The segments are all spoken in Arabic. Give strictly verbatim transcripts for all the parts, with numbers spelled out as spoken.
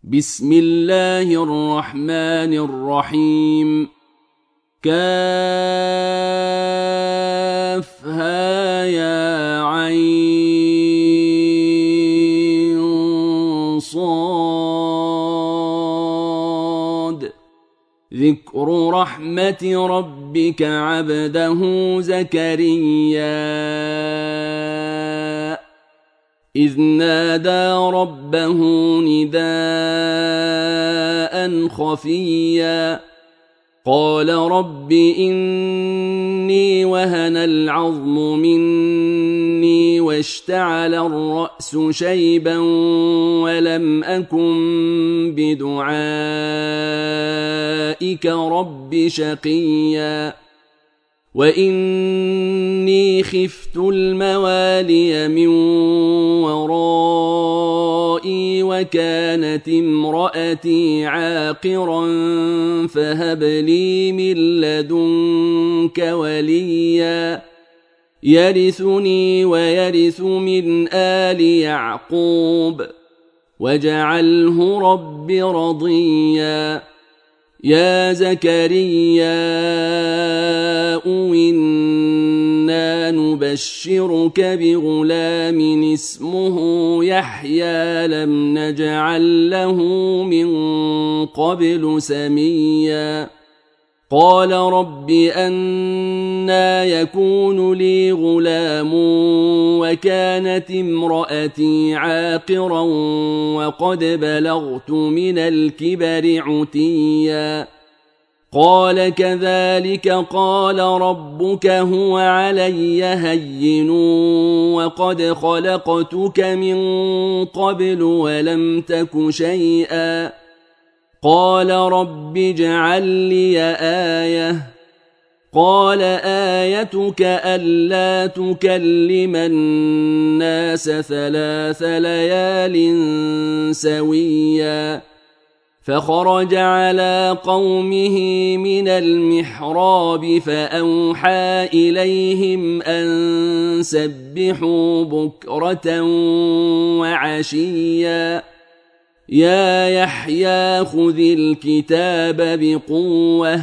بسم الله الرحمن الرحيم. كافها يا عين صاد. ذكر رحمة ربك عبده زكريا إذ نادى ربه نداء خفيا قال رب إني وهن العظم مني واشتعل الرأس شيبا ولم أكن بدعائك رب شقيا وإني خفت الموالي من ورائي وكانت امرأتي عاقرا فهب لي من لدنك وليا يرثني ويرث من آل يعقوب واجعله رب رضيا. يا زكريا إنا نبشرك بغلام اسمه يحيى لم نجعل له من قبل سميا قال رب أنى يكون لي غلام وكانت امرأتي عاقرا وقد بلغت من الكبر عتيا قال كذلك قال ربك هو علي هين وقد خلقتك من قبل ولم تك شيئا قال رب اجعل لي آية قال آيتك ألا تكلم الناس ثلاث ليال سويا فخرج على قومه من المحراب فأوحى إليهم أن سبحوا بكرة وعشيا يا يحيى خذ الكتاب بقوة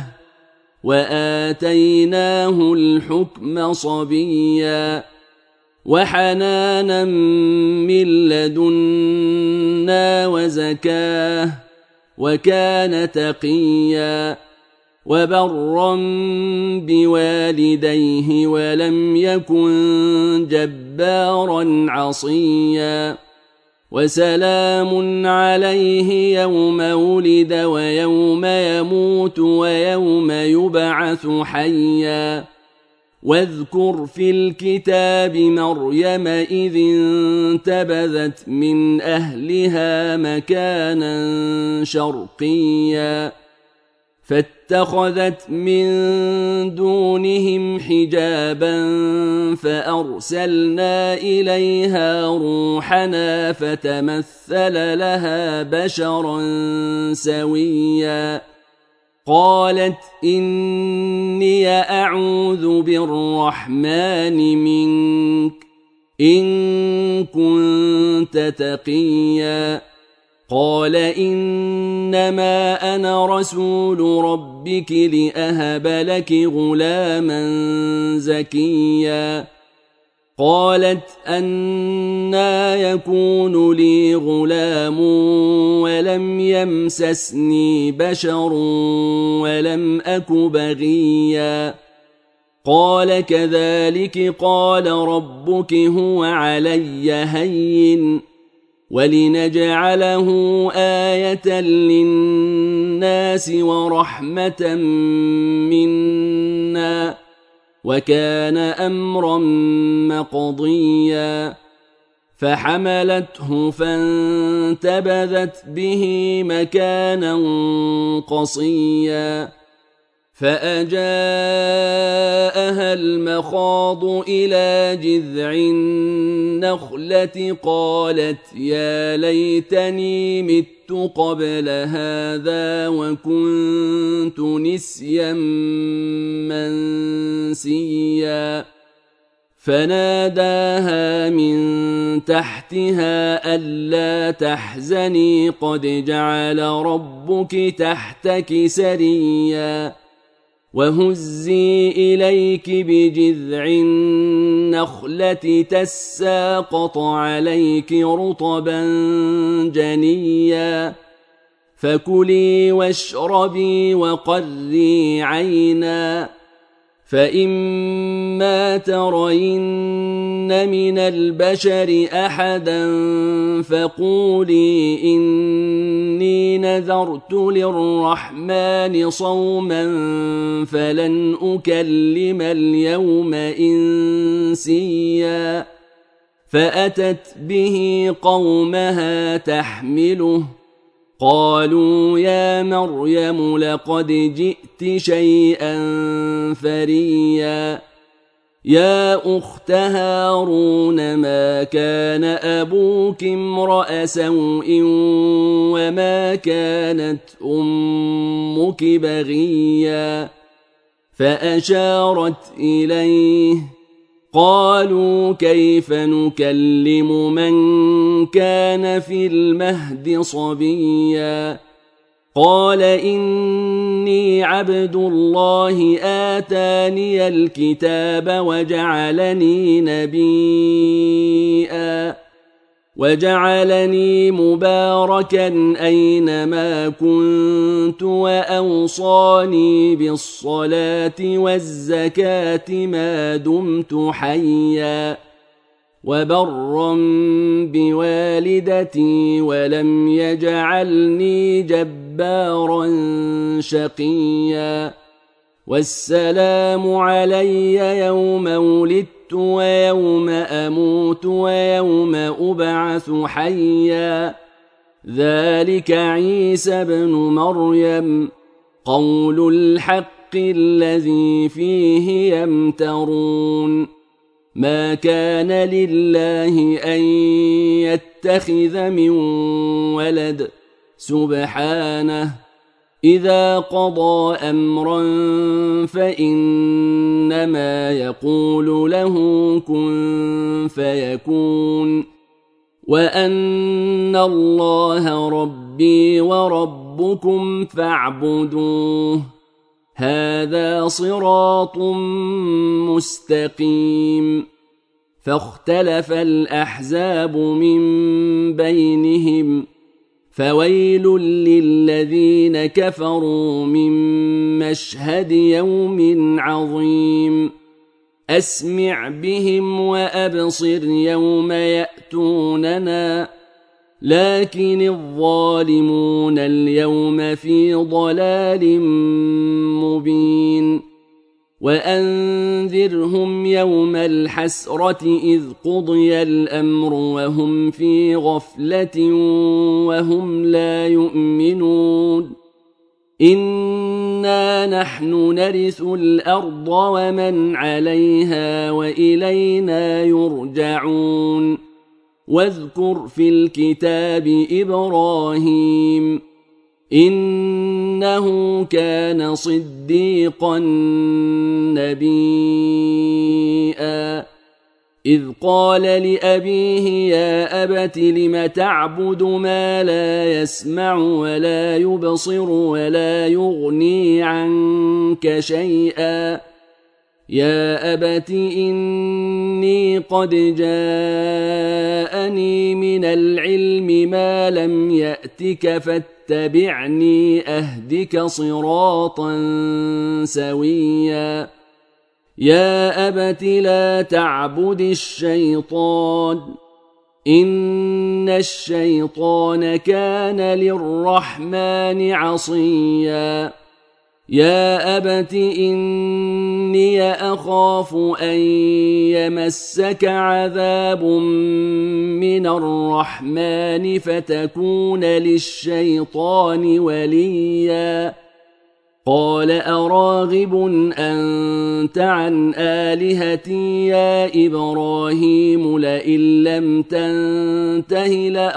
وآتيناه الحكم صبيا وحنانا من لدنا وزكاه وكان تقيا وبرا بوالديه ولم يكن جبارا عصيا وسلام عليه يوم ولد ويوم يموت ويوم يبعث حيا واذكر في الكتاب مريم إذ انتبذت من أهلها مكانا شرقيا فاتخذت من دونهم حجابا فأرسلنا إليها روحنا فتمثل لها بشرا سويا قالت إني أعوذ بالرحمن منك إن كنت تقيا قال إنما أنا رسول ربك لأهب لك غلاما زكيا قالت أنى يكون لي غلام ولم يمسسني بشر ولم أك بغيا قال كذلك قال ربك هو علي هين ولنجعله آية للناس ورحمة منا وكان أمرا مقضيا فحملته فانتبذت به مكانا قصيا فأجاءها المخاض إلى جذع النخلة قالت يا ليتني مت قبل هذا وكنت نسيا منسيا فناداها من تحتها ألا تحزني قد جعل ربك تحتك سريا وهزي إليك بجذع النخلة تساقط عليك رطبا جنيا فكلي واشربي وقري عينا فإما ترين من البشر أحدا فقولي إني نذرت للرحمن صوما فلن أكلم اليوم إنسيا فأتت به قومها تحمله قالوا يا مريم لقد جئت شيئا فريا يا أخت هارون ما كان أبوك امرأ سوء وما كانت أمك بغيا فأشارت إليه قالوا كيف نكلم من كان في المهد صبيا قال إني عبد الله آتاني الكتاب وجعلني نبيا وجعلني مباركا أينما كنت وأوصاني بالصلاة والزكاة ما دمت حيا وبرا بوالدتي ولم يجعلني جبارا شقيا والسلام علي يوم ولدت ويوم أموت ويوم أبعث حيا ذلك عيسى بن مريم قول الحق الذي فيه يمترون ما كان لله أن يتخذ من ولد سبحانه إذا قضى أمرا فإنما يقول له كن فيكون وأن الله ربي وربكم فاعبدوه هذا صراط مستقيم فاختلف الأحزاب من بينهم فويل للذين كفروا من مشهد يوم عظيم أسمع بهم وأبصر يوم يأتوننا لكن الظالمون اليوم في ضلال مبين وأنذرهم يوم الحسرة إذ قضي الأمر وهم في غفلة وهم لا يؤمنون إنا نحن نرث الأرض ومن عليها وإلينا يرجعون واذكر في الكتاب إبراهيم إنه كان صديقا نبيا إذ قال لأبيه يا أبت لم تعبد ما لا يسمع ولا يبصر ولا يغني عنك شيئا يا أبت إني قد جاءني من العلم ما لم يأتك فاتبعني أهدك صراطا سويا يا أبت لا تعبد الشيطان إن الشيطان كان للرحمن عصيا يا أبت إني أخاف أن يمسك عذاب من الرحمن فتكون للشيطان وليا قال أراغب أنت عن آلهتي يا إبراهيم لئن لم تنته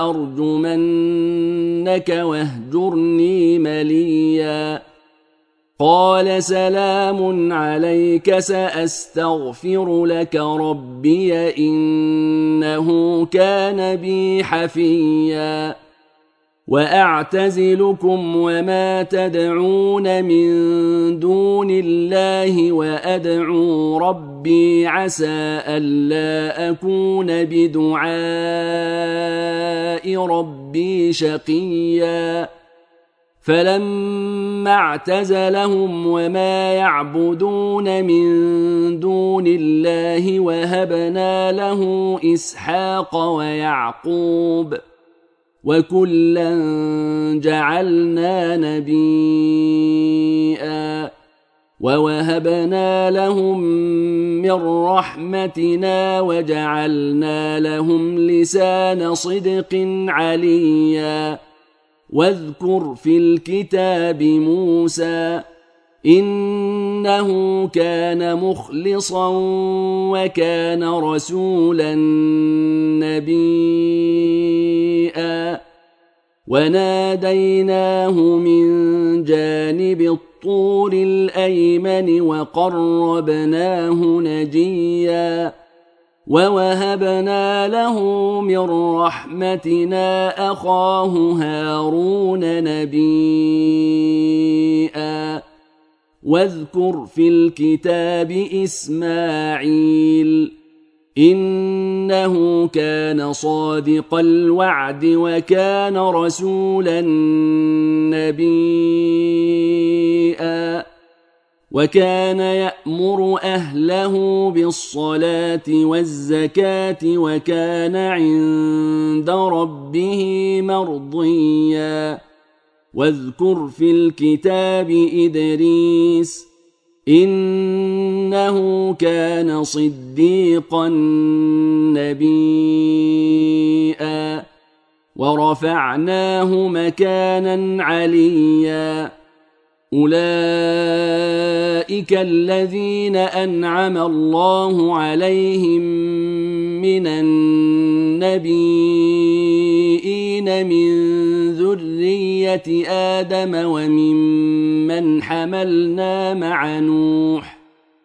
لأرجمنك واهجرني مليا قال سلام عليك سأستغفر لك ربي إنه كان بي حفيا وأعتزلكم وما تدعون من دون الله وأدعو ربي عسى ألا أكون بدعاء ربي شقيا فلما اعتزلهم وما يعبدون من دون الله وهبنا له إسحاق ويعقوب وكلا جعلنا نبيا ووهبنا لهم من رحمتنا وجعلنا لهم لسان صدق عليا واذكر في الكتاب موسى إنه كان مخلصا وكان رسولا نبيا وناديناه من جانب الطور الأيمن وقربناه نجيا ووهبنا له من رحمتنا أخاه هارون نبيا واذكر في الكتاب إسماعيل إنه كان صادق الوعد وكان رسولا نبيا وكان يأمر أهله بالصلاة والزكاة وكان عند ربه مرضيا واذكر في الكتاب إدريس إنه كان صديقا نبيا ورفعناه مكانا عليا أولئك الذين أنعم الله عليهم من النبيين من ذرية آدم وممن حملنا مع نوح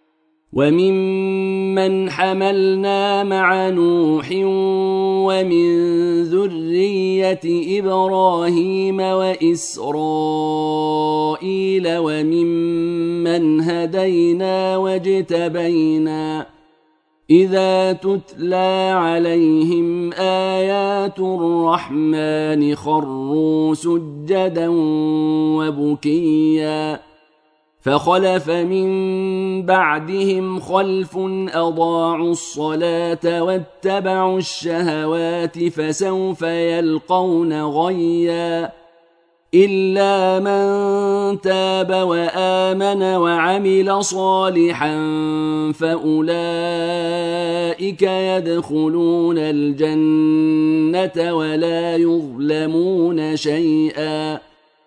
وممن حملنا مع نوح ومن ذرية إبراهيم وإسرائيل وممن هدينا واجتبينا إذا تتلى عليهم آيات الرحمن خروا سجدا وبكيا فخلف من بعدهم خلف أضاعوا الصلاة واتبعوا الشهوات فسوف يلقون غيا إلا من تاب وآمن وعمل صالحا فأولئك يدخلون الجنة ولا يظلمون شيئا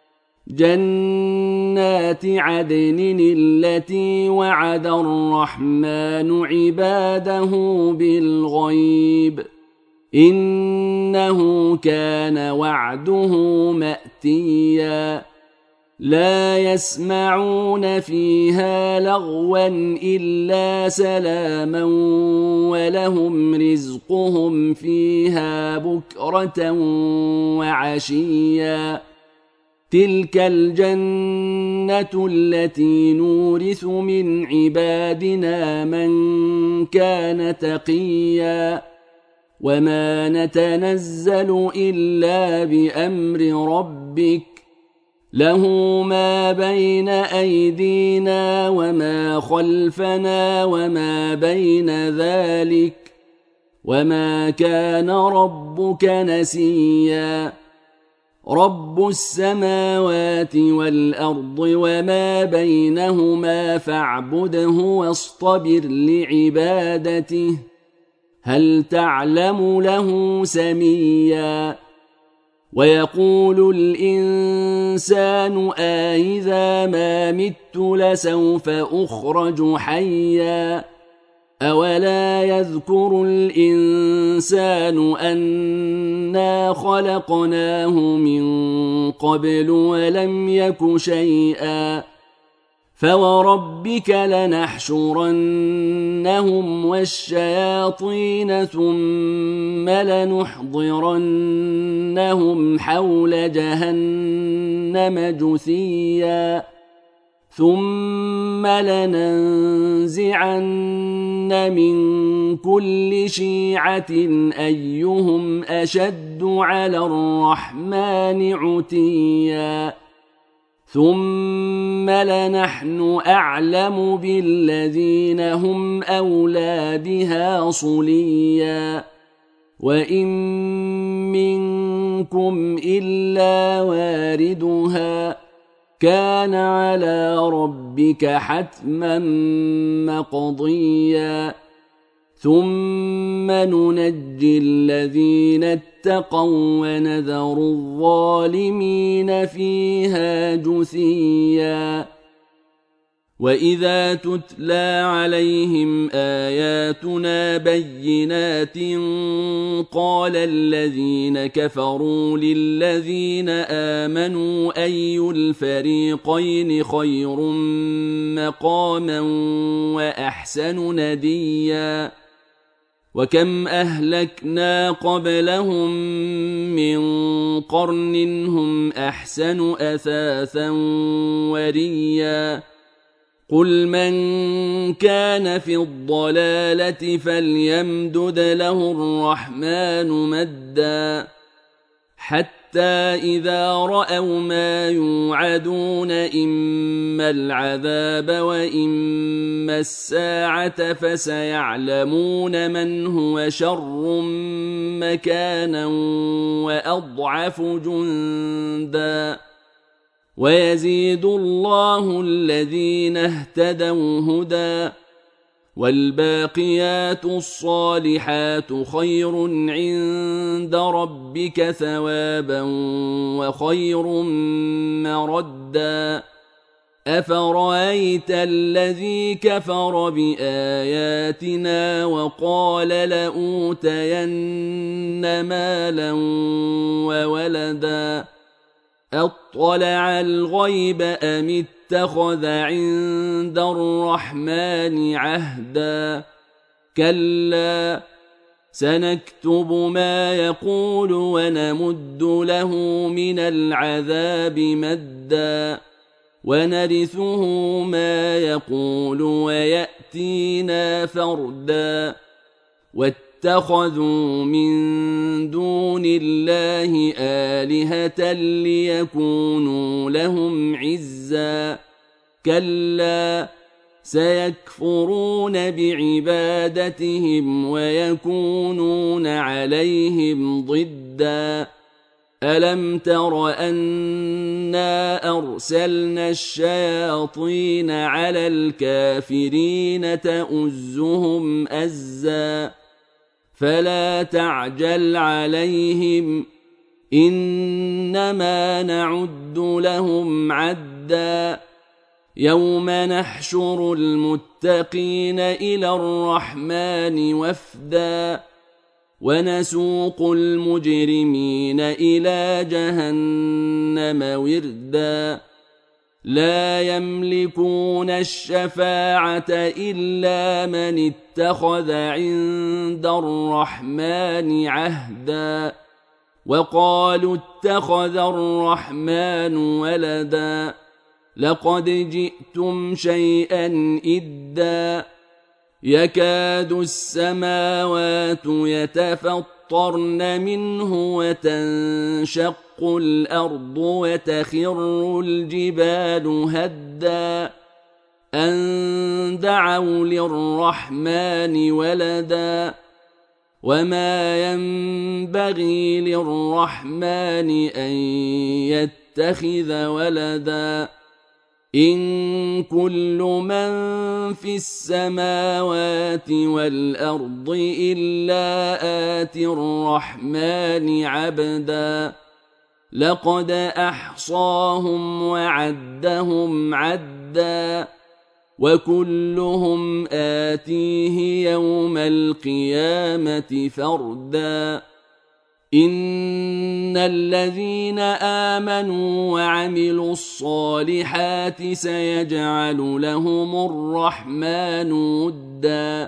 جنات عدن التي وعد الرحمن عباده بالغيب إنه كان وعده مأتيا لا يسمعون فيها لغوا إلا سلاما ولهم رزقهم فيها بكرة وعشيا تلك الجنة التي نورث من عبادنا من كان تقيا وما نتنزل إلا بأمر ربك له ما بين أيدينا وما خلفنا وما بين ذلك وما كان ربك نسيا رب السماوات والأرض وما بينهما فاعبده واصطبر لعبادته هل تعلم له سميا ويقول الإنسان أإذا ما مت لسوف أخرج حيا أولا يذكر الإنسان أنا خلقناه من قبل ولم يك شيئا فوربك لنحشرنهم والشياطين ثم لنحضرنهم حول جهنم جثيا ثم لننزعن من كل شيعة أيهم أشد على الرحمن عتيا ثم لنحن أعلم بالذين هم أولى بها صليا وإن منكم إلا واردها كان على ربك حتما مقضيا ثم ننجي الذين اتقوا ونذر الظالمين فيها جثيا وإذا تتلى عليهم آياتنا بينات قال الذين كفروا للذين آمنوا أي الفريقين خير مقاما وأحسن نديا وكم أهلكنا قبلهم من قرن هم أحسن أثاثا وريا قل من كان في الضلالة فليمدد له الرحمن مدا حتى إذا رأوا ما يوعدون إما العذاب وإما الساعة فسيعلمون من هو شر مكانا وأضعف جندا ويزيد الله الذين اهتدوا هدى والباقيات الصالحات خير عند ربك ثوابا وخير مردا أفرأيت الذي كفر بآياتنا وقال لأوتين مالا وولدا أطلع الغيب أم اتخذ عند الرحمن عهدا كلا سنكتب ما يقول ونمد له من العذاب مدا ونرثه ما يقول ويأتينا فردا واتخذوا من دون الله آلهة ليكونوا لهم عزا كلا سيكفرون بعبادتهم ويكونون عليهم ضدا ألم تر أنا أرسلنا الشياطين على الكافرين تؤزهم أزا فلا تعجل عليهم إنما نعد لهم عدا يوم نحشر المتقين إلى الرحمن وفدا ونسوق المجرمين إلى جهنم وردا لا يملكون الشفاعة إلا من اتخذ عند الرحمن عهدا وقالوا اتخذ الرحمن ولدا لقد جئتم شيئا إدا يكاد السماوات يتفطرن منه وتنشق الأرض وتخر الجبال هدا أن دعوا للرحمن ولدا وما ينبغي للرحمن أن يتخذ ولدا إن كل من في السماوات والأرض إلا آتي الرحمن عبدا لقد أحصاهم وعدهم عدا وكلهم آتيه يوم القيامة فردا إن الذين آمنوا وعملوا الصالحات سيجعل لهم الرحمن ودًّا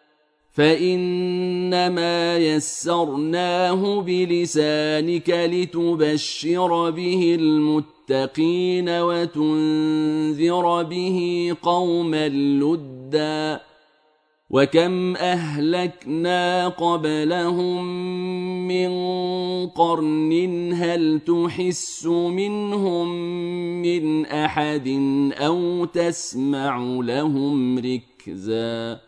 فإنما يسرناه بلسانك لتبشر به المتقين وتنذر به قوما لدًّا وكم أهلكنا قبلهم من قرن هل تحس منهم من أحد أو تسمع لهم ركزا